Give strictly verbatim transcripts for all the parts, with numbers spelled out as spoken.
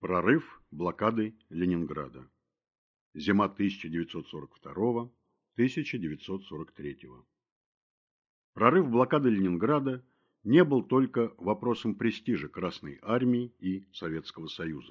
Прорыв блокады Ленинграда. Зима тысяча девятьсот сорок второго — тысяча девятьсот сорок третьего. Прорыв блокады Ленинграда не был только вопросом престижа Красной Армии и Советского Союза.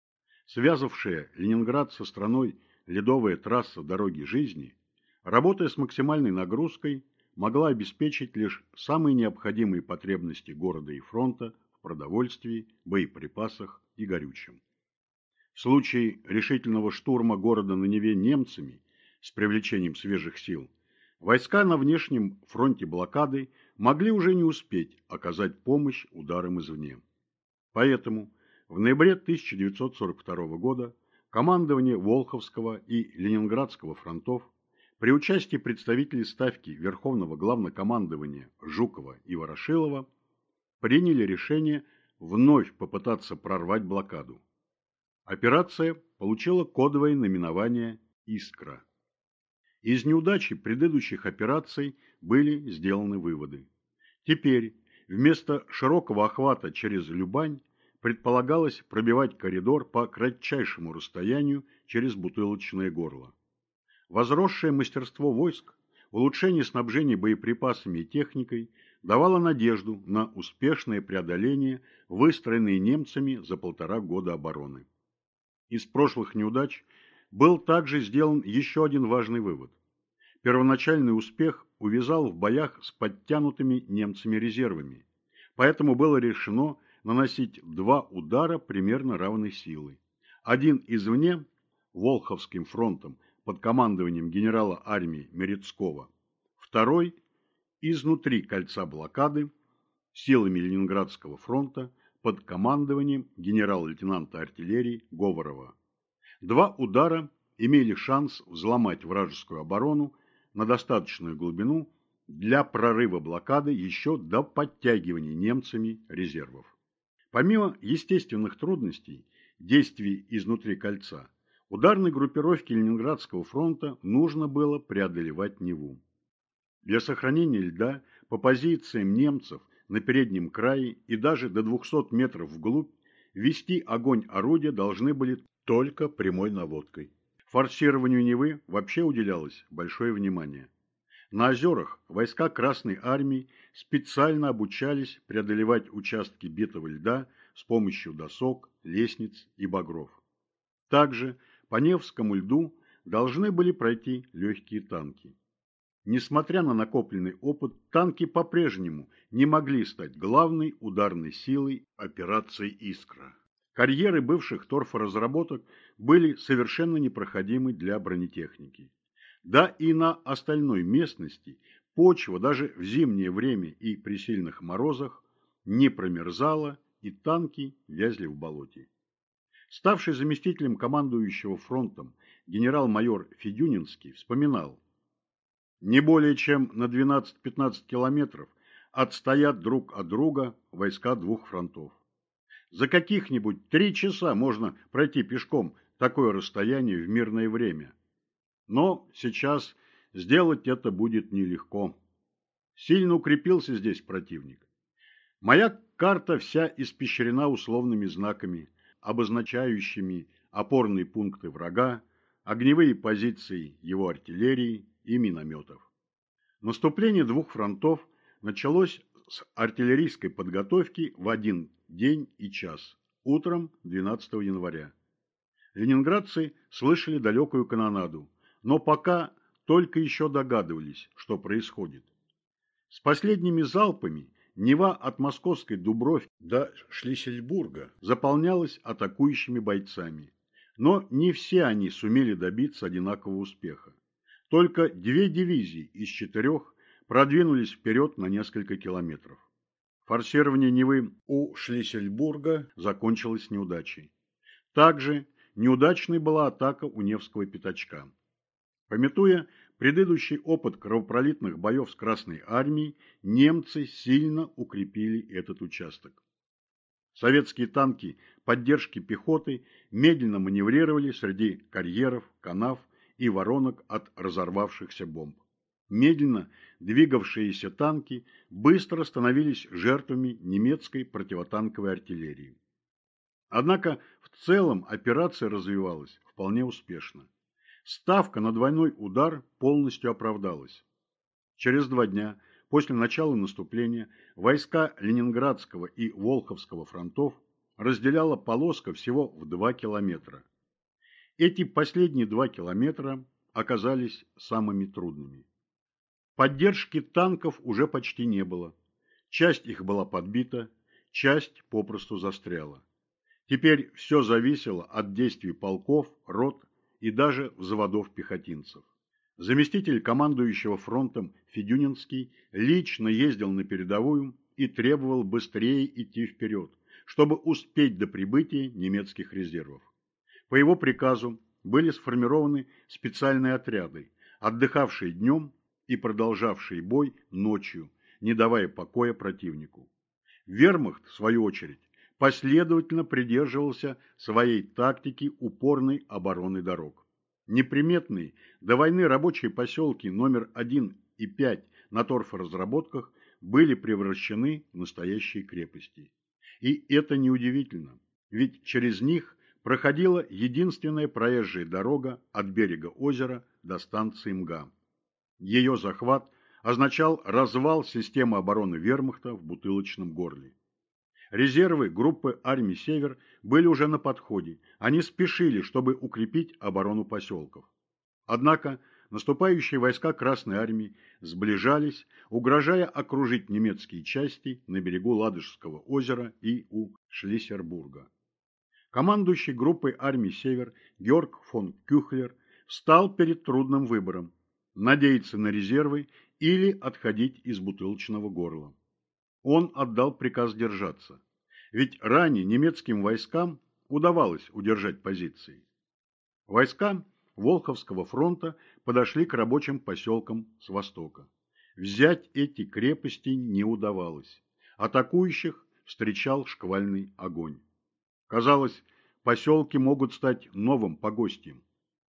Связавшая Ленинград со страной ледовая трасса дороги жизни, работая с максимальной нагрузкой, могла обеспечить лишь самые необходимые потребности города и фронта в продовольствии, боеприпасах и горючем. В случае решительного штурма города на Неве немцами с привлечением свежих сил, войска на внешнем фронте блокады могли уже не успеть оказать помощь ударам извне. Поэтому в ноябре тысяча девятьсот сорок второго года командование Волховского и Ленинградского фронтов при участии представителей Ставки Верховного Главнокомандования Жукова и Ворошилова приняли решение вновь попытаться прорвать блокаду. Операция получила кодовое наименование «Искра». Из неудачи предыдущих операций были сделаны выводы. Теперь вместо широкого охвата через Любань предполагалось пробивать коридор по кратчайшему расстоянию через бутылочное горло. Возросшее мастерство войск, улучшение снабжения боеприпасами и техникой давало надежду на успешное преодоление выстроенной немцами за полтора года обороны. Из прошлых неудач был также сделан еще один важный вывод. Первоначальный успех увязал в боях с подтянутыми немцами резервами, поэтому было решено наносить два удара примерно равной силы. Один извне, Волховским фронтом под командованием генерала армии Мерецкого, второй изнутри кольца блокады силами Ленинградского фронта под командованием генерал-лейтенанта артиллерии Говорова. Два удара имели шанс взломать вражескую оборону на достаточную глубину для прорыва блокады еще до подтягивания немцами резервов. Помимо естественных трудностей действий изнутри кольца, ударной группировке Ленинградского фронта нужно было преодолевать Неву. Для сохранения льда по позициям немцев на переднем крае и даже до двухсот метров вглубь вести огонь орудия должны были только прямой наводкой. Форсированию Невы вообще уделялось большое внимание. На озерах войска Красной Армии специально обучались преодолевать участки битого льда с помощью досок, лестниц и багров. Также по Невскому льду должны были пройти легкие танки. Несмотря на накопленный опыт, танки по-прежнему не могли стать главной ударной силой операции «Искра». Карьеры бывших торфоразработок были совершенно непроходимы для бронетехники. Да и на остальной местности почва даже в зимнее время и при сильных морозах не промерзала, и танки вязли в болоте. Ставший заместителем командующего фронтом генерал-майор Федюнинский вспоминал: не более чем на двенадцать-пятнадцать километров отстоят друг от друга войска двух фронтов. За каких-нибудь три часа можно пройти пешком такое расстояние в мирное время. Но сейчас сделать это будет нелегко. Сильно укрепился здесь противник. Моя карта вся испещрена условными знаками, обозначающими опорные пункты врага, огневые позиции его артиллерии и минометов. Наступление двух фронтов началось с артиллерийской подготовки в один день и час, утром двенадцатого января. Ленинградцы слышали далекую канонаду, но пока только еще догадывались, что происходит. С последними залпами Нева от московской Дубровки до Шлиссельбурга заполнялась атакующими бойцами, но не все они сумели добиться одинакового успеха. Только две дивизии из четырех продвинулись вперед на несколько километров. Форсирование Невы у Шлиссельбурга закончилось неудачей. Также неудачной была атака у Невского пятачка. Памятуя предыдущий опыт кровопролитных боев с Красной Армией, немцы сильно укрепили этот участок. Советские танки поддержки пехоты медленно маневрировали среди карьеров, канав и воронок от разорвавшихся бомб. Медленно двигавшиеся танки быстро становились жертвами немецкой противотанковой артиллерии. Однако в целом операция развивалась вполне успешно. Ставка на двойной удар полностью оправдалась. Через два дня после начала наступления войска Ленинградского и Волховского фронтов разделяла полоска всего в два километра. Эти последние два километра оказались самыми трудными. Поддержки танков уже почти не было. Часть их была подбита, часть попросту застряла. Теперь все зависело от действий полков, рот и даже взводов пехотинцев. Заместитель командующего фронтом Федюнинский лично ездил на передовую и требовал быстрее идти вперед, чтобы успеть до прибытия немецких резервов. По его приказу были сформированы специальные отряды, отдыхавшие днем и продолжавшие бой ночью, не давая покоя противнику. Вермахт, в свою очередь, последовательно придерживался своей тактики упорной обороны дорог. Неприметные до войны рабочие поселки номер один и пять на торфоразработках были превращены в настоящие крепости. И это неудивительно, ведь через них проходила единственная проезжая дорога от берега озера до станции МГА. Ее захват означал развал системы обороны вермахта в бутылочном горле. Резервы группы армий «Север» были уже на подходе, они спешили, чтобы укрепить оборону поселков. Однако наступающие войска Красной армии сближались, угрожая окружить немецкие части на берегу Ладожского озера и у Шлиссербурга. Командующий группой армий «Север» Георг фон Кюхлер встал перед трудным выбором – надеяться на резервы или отходить из бутылочного горла. Он отдал приказ держаться, ведь ранее немецким войскам удавалось удержать позиции. Войска Волховского фронта подошли к рабочим поселкам с востока. Взять эти крепости не удавалось. Атакующих встречал шквальный огонь. Казалось, поселки могут стать новым погостьем.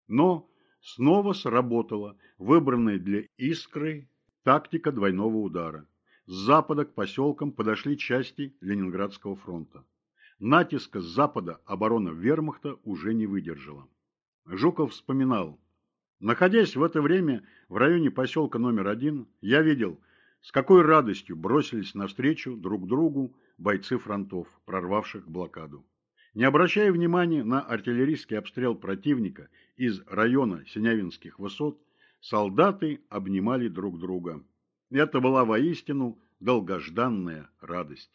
Но снова сработала выбранная для «Искры» тактика двойного удара. С запада к поселкам подошли части Ленинградского фронта. Натиска с запада оборона вермахта уже не выдержала. Жуков вспоминал: находясь в это время в районе поселка номер один, я видел, с какой радостью бросились навстречу друг другу бойцы фронтов, прорвавших блокаду. Не обращая внимания на артиллерийский обстрел противника из района Синявинских высот, солдаты обнимали друг друга. Это была воистину долгожданная радость.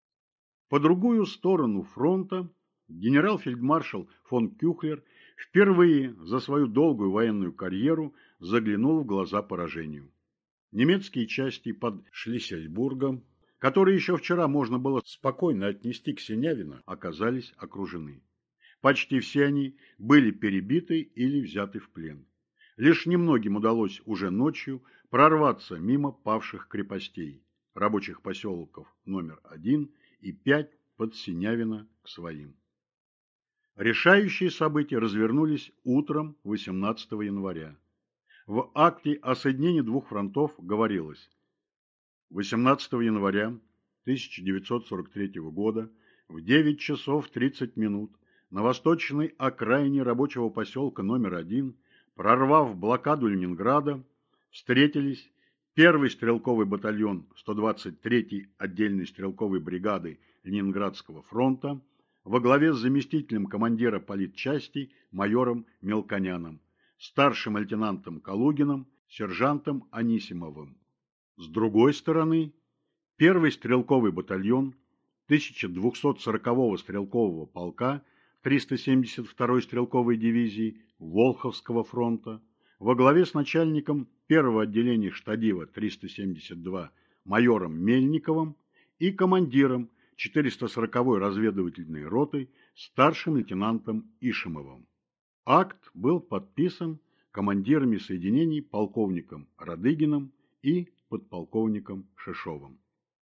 По другую сторону фронта генерал-фельдмаршал фон Кюхлер впервые за свою долгую военную карьеру заглянул в глаза поражению. Немецкие части под Шлиссельбургом, которые еще вчера можно было спокойно отнести к Синявино, оказались окружены. Почти все они были перебиты или взяты в плен. Лишь немногим удалось уже ночью прорваться мимо павших крепостей, рабочих поселков номер один и пять под Синявино к своим. Решающие события развернулись утром восемнадцатого января. В акте о соединении двух фронтов говорилось: восемнадцатого января тысяча девятьсот сорок третьего года в девять часов тридцать минут на восточной окраине рабочего поселка номер один, прорвав блокаду Ленинграда, встретились первый стрелковый батальон сто двадцать третьей отдельной стрелковой бригады Ленинградского фронта во главе с заместителем командира политчасти майором Мелконяном, старшим лейтенантом Калугиным, сержантом Анисимовым. С другой стороны, первый стрелковый батальон тысяча двухсот сорокового стрелкового полка триста семьдесят второй стрелковой дивизии Волховского фронта во главе с начальником первого отделения штадива триста семьдесят два майором Мельниковым и командиром четыреста сороковой разведывательной роты старшим лейтенантом Ишимовым. Акт был подписан командирами соединений полковником Радыгиным и подполковником Шишовым.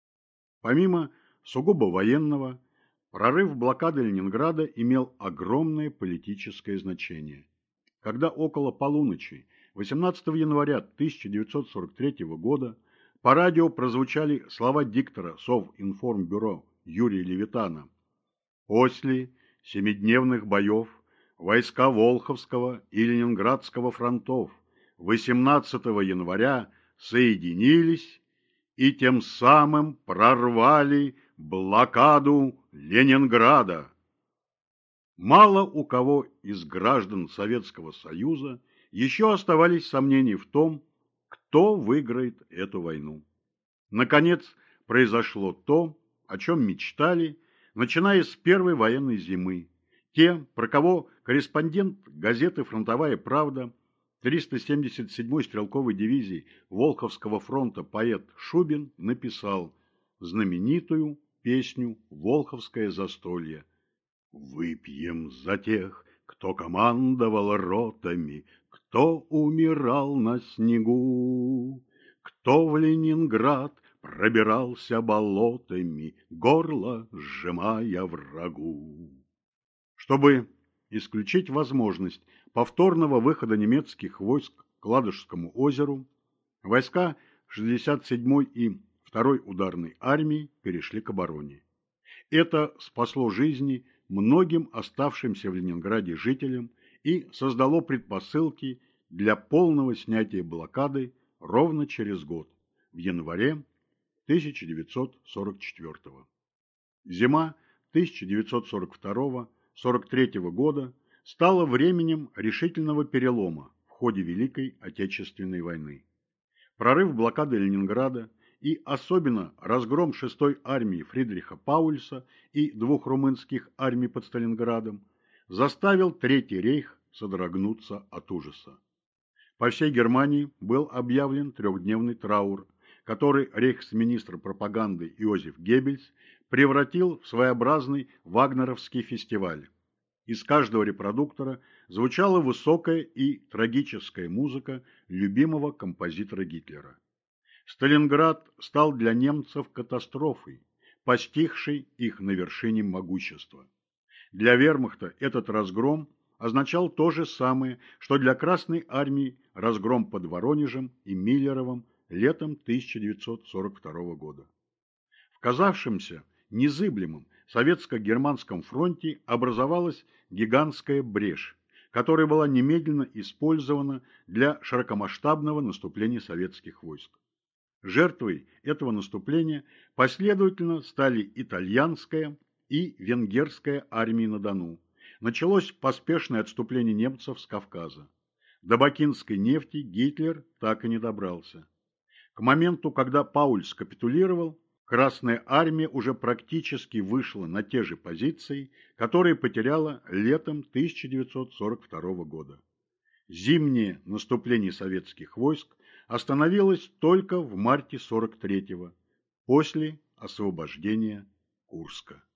Помимо сугубо военного, прорыв блокады Ленинграда имел огромное политическое значение. Когда около полуночи восемнадцатого января тысяча девятьсот сорок третьего года по радио прозвучали слова диктора Совинформбюро Юрия Левитана: «После семидневных боев войска Волховского и Ленинградского фронтов восемнадцатого января соединились и тем самым прорвали блокаду Ленинграда. Мало у кого из граждан Советского Союза еще оставались сомнения в том, кто выиграет эту войну. Наконец, произошло то, о чем мечтали, начиная с первой военной зимы. Те, про кого корреспондент газеты «Фронтовая правда» триста семьдесят седьмой стрелковой дивизии Волховского фронта поэт Шубин написал знаменитую песню «Волховское застолье». «Выпьем за тех, кто командовал ротами, кто умирал на снегу, кто в Ленинград пробирался болотами, горло сжимая врагу». Чтобы исключить возможность повторного выхода немецких войск к Ладожскому озеру, войска шестьдесят седьмой и второй ударной армии перешли к обороне. Это спасло жизни многим оставшимся в Ленинграде жителям и создало предпосылки для полного снятия блокады ровно через год, в январе тысяча девятьсот сорок четвёртого. Зима тысяча девятьсот сорок второго — сорок третьего года стала временем решительного перелома в ходе Великой Отечественной войны. Прорыв блокады Ленинграда и особенно разгром шестой армии Фридриха Паульса и двух румынских армий под Сталинградом заставил Третий рейх содрогнуться от ужаса. По всей Германии был объявлен трехдневный траур, который рейхсминистр пропаганды Иозеф Геббельс превратил в своеобразный вагнеровский фестиваль. Из каждого репродуктора звучала высокая и трагическая музыка любимого композитора Гитлера. Сталинград стал для немцев катастрофой, постигшей их на вершине могущества. Для вермахта этот разгром означал то же самое, что для Красной армии разгром под Воронежем и Миллеровым летом тысяча девятьсот сорок второго года. В казавшемся незыблемом советско-германском фронте образовалась гигантская брешь, которая была немедленно использована для широкомасштабного наступления советских войск. Жертвой этого наступления последовательно стали итальянская и венгерская армии на Дону. Началось поспешное отступление немцев с Кавказа. До бакинской нефти Гитлер так и не добрался. К моменту, когда Паульс капитулировал, Красная армия уже практически вышла на те же позиции, которые потеряла летом тысяча девятьсот сорок второго года. Зимнее наступление советских войск остановилось только в марте сорок третьего, после освобождения Курска.